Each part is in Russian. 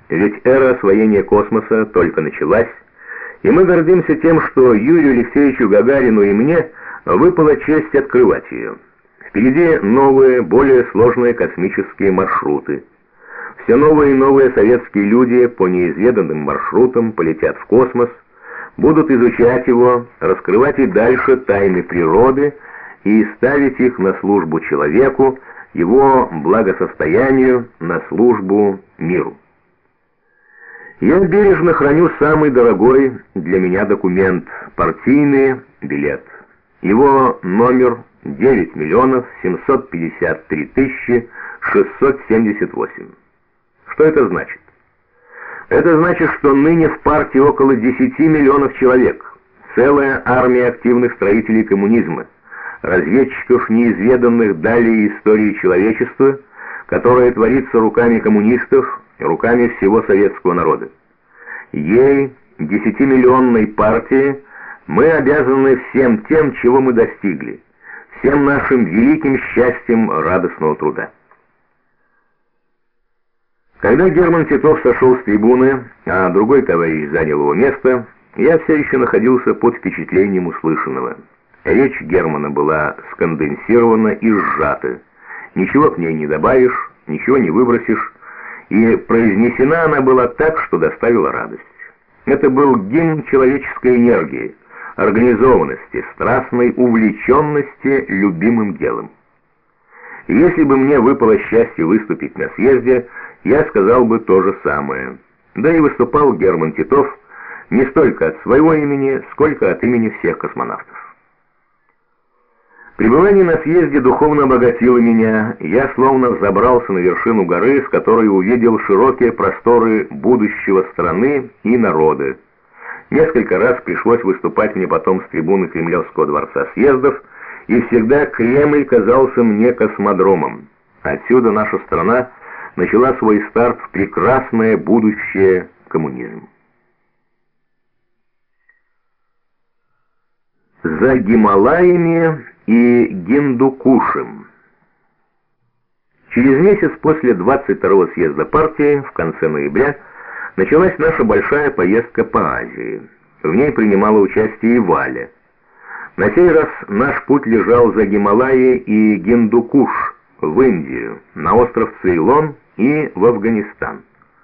ведь эра освоения космоса только началась, и мы гордимся тем, что Юрию Алексеевичу Гагарину и мне выпала честь открывать ее. Впереди новые, более сложные космические маршруты. Все новые и новые советские люди по неизведанным маршрутам полетят в космос, будут изучать его, раскрывать и дальше тайны природы и ставить их на службу человеку, его благосостоянию, на службу миру. Я бережно храню самый дорогой для меня документ – партийный билет. Его номер 9 753 678. Что это значит? Это значит, что ныне в партии около 10 миллионов человек, целая армия активных строителей коммунизма, разведчиков неизведанных далее истории человечества, которая творится руками коммунистов и руками всего советского народа. Ей, 10-миллионной партии, мы обязаны всем тем, чего мы достигли, всем нашим великим счастьем радостного труда. Когда Герман Титов сошел с трибуны, а другой товарищ занял его место, я все еще находился под впечатлением услышанного. Речь Германа была сконденсирована и сжата. Ничего к ней не добавишь, ничего не выбросишь, и произнесена она была так, что доставила радость. Это был гимн человеческой энергии, организованности, страстной увлеченности любимым делом. И если бы мне выпало счастье выступить на съезде, я сказал бы то же самое. Да и выступал Герман Титов не столько от своего имени, сколько от имени всех космонавтов. Пребывание на съезде духовно обогатило меня, я словно взобрался на вершину горы, с которой увидел широкие просторы будущего страны и народа. Несколько раз пришлось выступать мне потом с трибуны Кремлевского дворца съездов, и всегда Кремль казался мне космодромом. Отсюда наша страна начала свой старт в прекрасное будущее коммунизма. За Гималаями и Гиндукушем. Через месяц после 22-го съезда партии, в конце ноября, началась наша большая поездка по Азии. В ней принимала участие и Валя. На сей раз наш путь лежал за Гималаи и Гиндукуш, в Индию, на остров Цейлон и в Афганистан.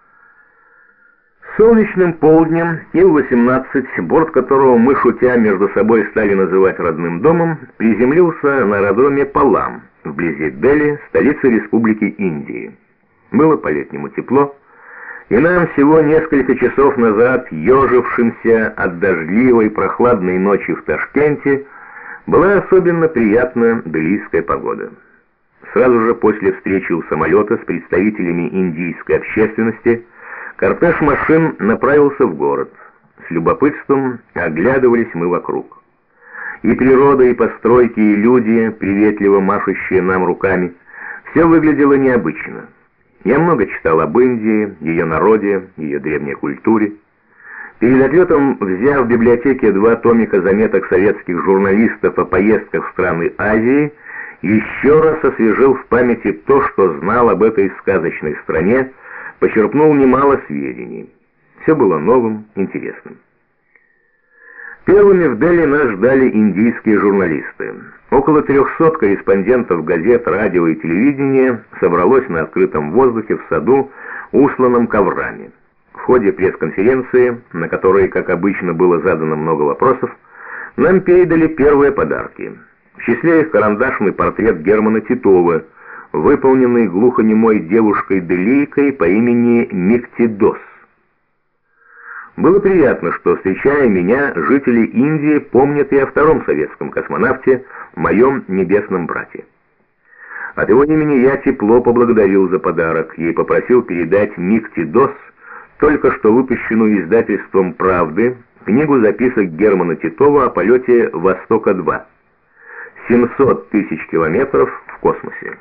Солнечным полднем Ил-18, борт которого мы, шутя, между собой стали называть родным домом, приземлился на аэродроме Палам, вблизи Дели, столицы Республики Индии. Было по-летнему тепло, и нам всего несколько часов назад, ежившимся от дождливой прохладной ночи в Ташкенте, была особенно приятна делийская погода. Сразу же после встречи у самолета с представителями индийской общественности кортеж машин направился в город. С любопытством оглядывались мы вокруг. И природа, и постройки, и люди, приветливо машущие нам руками, все выглядело необычно. Я много читал об Индии, ее народе, ее древней культуре. Перед отлетом, взяв в библиотеке 2 томика заметок советских журналистов о поездках в страны Азии, еще раз освежил в памяти то, что знал об этой сказочной стране, почерпнул немало сведений. Все было новым, интересным. Первыми в Дели нас ждали индийские журналисты. Около 300 корреспондентов газет, радио и телевидения собралось на открытом воздухе в саду, устланном коврами. В ходе пресс-конференции, на которой, как обычно, было задано много вопросов, нам передали первые подарки. В числе их карандашный портрет Германа Титова, выполненный глухонемой девушкой-делийкой по имени Миктидос. Было приятно, что, встречая меня, жители Индии помнят и о втором советском космонавте, моем небесном брате. От его имени я тепло поблагодарил за подарок и попросил передать Миктидос только что выпущенную издательством «Правды» книгу записок Германа Титова о полете «Востока-2». 700 тысяч километров в космосе.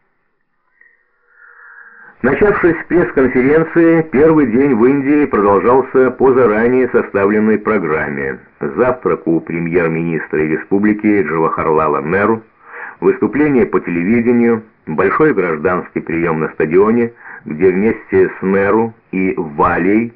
Начавшись с пресс-конференции, первый день в Индии продолжался по заранее составленной программе. Завтрак у премьер-министра республики Джавахарлала Неру, выступление по телевидению, большой гражданский прием на стадионе, где вместе с Неру и Валей